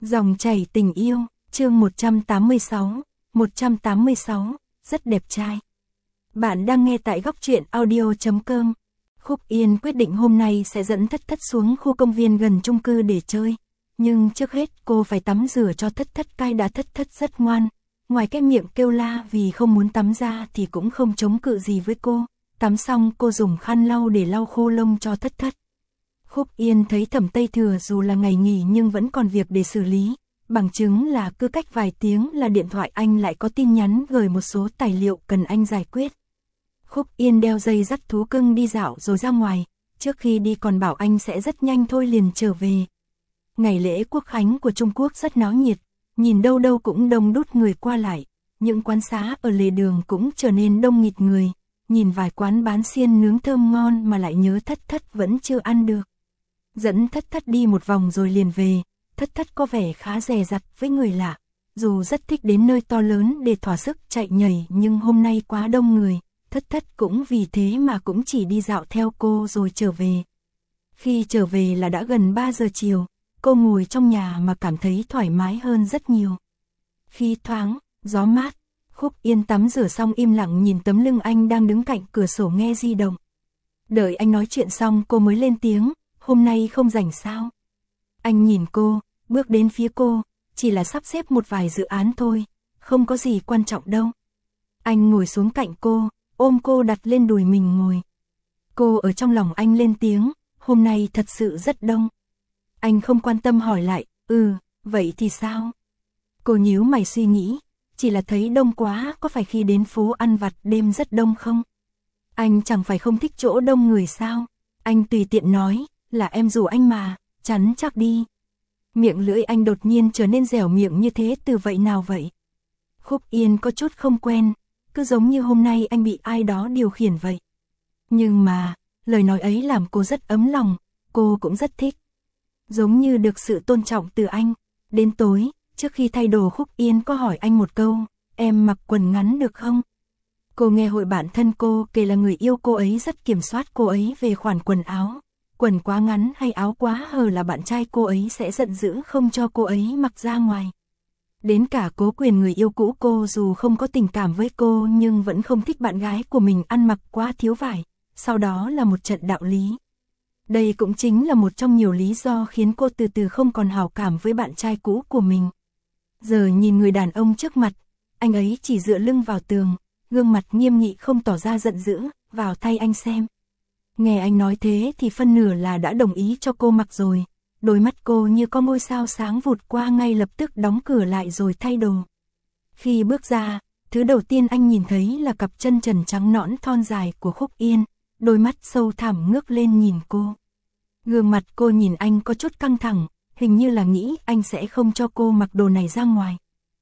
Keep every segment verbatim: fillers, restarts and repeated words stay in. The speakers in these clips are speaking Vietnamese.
Dòng chảy tình yêu, chương một trăm tám mươi sáu, một trăm tám mươi sáu, rất đẹp trai. Bạn đang nghe tại góc truyện audio chấm com. Khúc Yên quyết định hôm nay sẽ dẫn Thất Thất xuống khu công viên gần chung cư để chơi. Nhưng trước hết cô phải tắm rửa cho Thất Thất cai đã. Thất Thất rất ngoan. Ngoài cái miệng kêu la vì không muốn tắm ra thì cũng không chống cự gì với cô. Tắm xong cô dùng khăn lau để lau khô lông cho Thất Thất. Khúc Yên thấy Thẩm Tây Thừa dù là ngày nghỉ nhưng vẫn còn việc để xử lý. Bằng chứng là cứ cách vài tiếng là điện thoại anh lại có tin nhắn gửi một số tài liệu cần anh giải quyết. Khúc Yên đeo dây dắt thú cưng đi dạo rồi ra ngoài. Trước khi đi còn bảo anh sẽ rất nhanh thôi liền trở về. Ngày lễ Quốc khánh của Trung Quốc rất náo nhiệt. Nhìn đâu đâu cũng đông đúc người qua lại. Những quán xá ở lề đường cũng trở nên đông nghịt người. Nhìn vài quán bán xiên nướng thơm ngon mà lại nhớ Thất Thất vẫn chưa ăn được. Dẫn Thất Thất đi một vòng rồi liền về. Thất Thất có vẻ khá dè dặt với người lạ. Dù rất thích đến nơi to lớn để thỏa sức chạy nhảy nhưng hôm nay quá đông người. Thất Thất cũng vì thế mà cũng chỉ đi dạo theo cô rồi trở về. Khi trở về là đã gần ba giờ chiều. Cô ngồi trong nhà mà cảm thấy thoải mái hơn rất nhiều. Khi thoáng, gió mát, Khúc Yên tắm rửa xong im lặng nhìn tấm lưng anh đang đứng cạnh cửa sổ nghe di động. Đợi anh nói chuyện xong cô mới lên tiếng, hôm nay không rảnh sao? Anh nhìn cô, bước đến phía cô, chỉ là sắp xếp một vài dự án thôi, không có gì quan trọng đâu. Anh ngồi xuống cạnh cô, ôm cô đặt lên đùi mình ngồi. Cô ở trong lòng anh lên tiếng, hôm nay thật sự rất đông. Anh không quan tâm hỏi lại, ừ, vậy thì sao? Cô nhíu mày suy nghĩ, chỉ là thấy đông quá, có phải khi đến phố ăn vặt đêm rất đông không? Anh chẳng phải không thích chỗ đông người sao? Anh tùy tiện nói, là em rủ anh mà, chắn chắc đi. Miệng lưỡi anh đột nhiên trở nên dẻo miệng như thế từ vậy nào vậy? Khúc Yên có chút không quen, cứ giống như hôm nay anh bị ai đó điều khiển vậy. Nhưng mà, lời nói ấy làm cô rất ấm lòng, cô cũng rất thích. Giống như được sự tôn trọng từ anh. Đến tối, trước khi thay đồ Khúc Yên có hỏi anh một câu, em mặc quần ngắn được không? Cô nghe hội bạn thân cô kể là người yêu cô ấy rất kiểm soát cô ấy về khoản quần áo. Quần quá ngắn hay áo quá hở là bạn trai cô ấy sẽ giận dữ không cho cô ấy mặc ra ngoài. Đến cả Cố Quyền người yêu cũ cô dù không có tình cảm với cô nhưng vẫn không thích bạn gái của mình ăn mặc quá thiếu vải. Sau đó là một trận đạo lý. Đây cũng chính là một trong nhiều lý do khiến cô từ từ không còn hảo cảm với bạn trai cũ của mình. Giờ nhìn người đàn ông trước mặt, anh ấy chỉ dựa lưng vào tường, gương mặt nghiêm nghị không tỏ ra giận dữ, vào thay anh xem. Nghe anh nói thế thì phân nửa là đã đồng ý cho cô mặc rồi. Đôi mắt cô như có ngôi sao sáng vụt qua ngay lập tức đóng cửa lại rồi thay đồ. Khi bước ra, thứ đầu tiên anh nhìn thấy là cặp chân trần trắng nõn thon dài của Khúc Yên. Đôi mắt sâu thẳm ngước lên nhìn cô. Gương mặt cô nhìn anh có chút căng thẳng, hình như là nghĩ anh sẽ không cho cô mặc đồ này ra ngoài.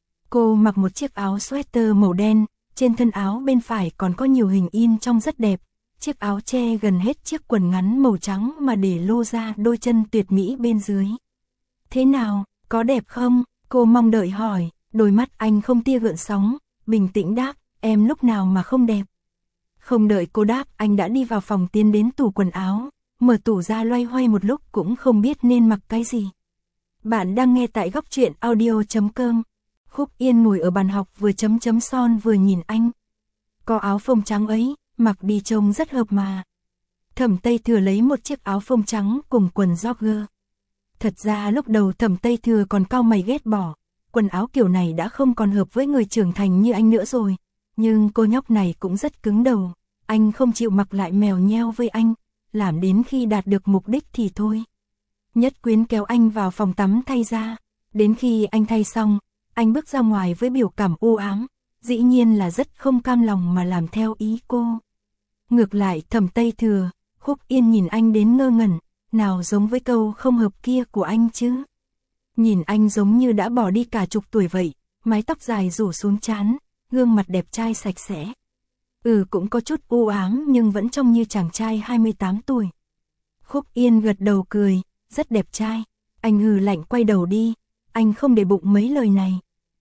Cô mặc một chiếc áo sweater màu đen, trên thân áo bên phải còn có nhiều hình in trông rất đẹp. Chiếc áo che gần hết chiếc quần ngắn màu trắng mà để lô ra đôi chân tuyệt mỹ bên dưới. Thế nào, có đẹp không? Cô mong đợi hỏi, đôi mắt anh không tia gợn sóng, bình tĩnh đáp, em lúc nào mà không đẹp. Không đợi cô đáp, anh đã đi vào phòng tiến đến tủ quần áo, mở tủ ra loay hoay một lúc cũng không biết nên mặc cái gì. Bạn đang nghe tại góc truyện audio chấm com. Khúc Yên ngồi ở bàn học vừa chấm chấm son vừa nhìn anh. Có áo phông trắng ấy, mặc đi trông rất hợp mà. Thẩm Tây Thừa lấy một chiếc áo phông trắng cùng quần jogger. Thật ra lúc đầu Thẩm Tây Thừa còn cau mày ghét bỏ, quần áo kiểu này đã không còn hợp với người trưởng thành như anh nữa rồi. Nhưng cô nhóc này cũng rất cứng đầu, anh không chịu mặc lại mèo nheo với anh, làm đến khi đạt được mục đích thì thôi. Nhất Quyến kéo anh vào phòng tắm thay ra, đến khi anh thay xong, anh bước ra ngoài với biểu cảm u ám, dĩ nhiên là rất không cam lòng mà làm theo ý cô. Ngược lại Thẩm Tây Thừa, Khúc Yên nhìn anh đến ngơ ngẩn, nào giống với câu không hợp kia của anh chứ. Nhìn anh giống như đã bỏ đi cả chục tuổi vậy, mái tóc dài rủ xuống trán, gương mặt đẹp trai sạch sẽ. Ừ cũng có chút u ám nhưng vẫn trông như chàng trai hai mươi tám tuổi. Khúc Yên gật đầu cười, rất đẹp trai. Anh hừ lạnh quay đầu đi, anh không để bụng mấy lời này.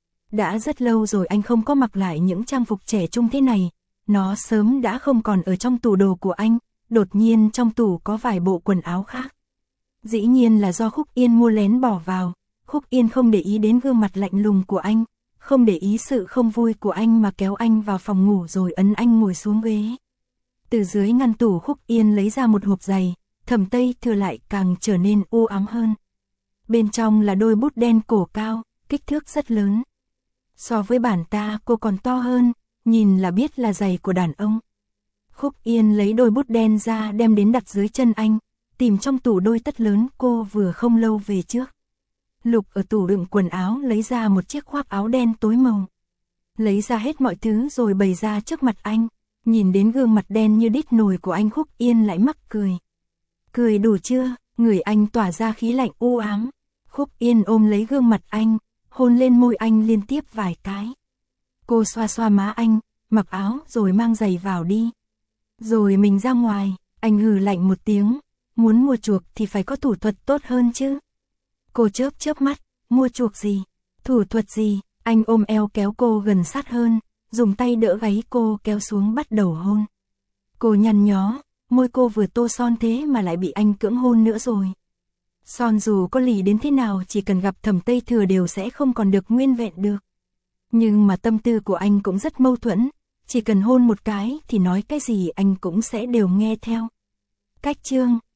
Đã rất lâu rồi anh không có mặc lại những trang phục trẻ trung thế này, nó sớm đã không còn ở trong tủ đồ của anh, đột nhiên trong tủ có vài bộ quần áo khác. Dĩ nhiên là do Khúc Yên mua lén bỏ vào, Khúc Yên không để ý đến gương mặt lạnh lùng của anh, không để ý sự không vui của anh mà kéo anh vào phòng ngủ rồi ấn anh ngồi xuống ghế. Từ dưới ngăn tủ Khúc Yên lấy ra một hộp giày, Thẩm Tây Thừa lại càng trở nên u ám hơn. Bên trong là đôi bút đen cổ cao, kích thước rất lớn. So với bản ta cô còn to hơn, nhìn là biết là giày của đàn ông. Khúc Yên lấy đôi bút đen ra đem đến đặt dưới chân anh, tìm trong tủ đôi tất lớn cô vừa không lâu về trước. Lục ở tủ đựng quần áo lấy ra một chiếc khoác áo đen tối màu. Lấy ra hết mọi thứ rồi bày ra trước mặt anh, nhìn đến gương mặt đen như đít nồi của anh Khúc Yên lại mắc cười. Cười đủ chưa, người anh tỏa ra khí lạnh u ám. Khúc Yên ôm lấy gương mặt anh, hôn lên môi anh liên tiếp vài cái. Cô xoa xoa má anh, mặc áo rồi mang giày vào đi. Rồi mình ra ngoài, anh hừ lạnh một tiếng, muốn mua chuộc thì phải có thủ thuật tốt hơn chứ. Cô chớp chớp mắt, mua chuộc gì, thủ thuật gì, anh ôm eo kéo cô gần sát hơn, dùng tay đỡ gáy cô kéo xuống bắt đầu hôn. Cô nhăn nhó, môi cô vừa tô son thế mà lại bị anh cưỡng hôn nữa rồi. Son dù có lì đến thế nào chỉ cần gặp Thẩm Tây Thừa đều sẽ không còn được nguyên vẹn được. Nhưng mà tâm tư của anh cũng rất mâu thuẫn, chỉ cần hôn một cái thì nói cái gì anh cũng sẽ đều nghe theo. Cách chương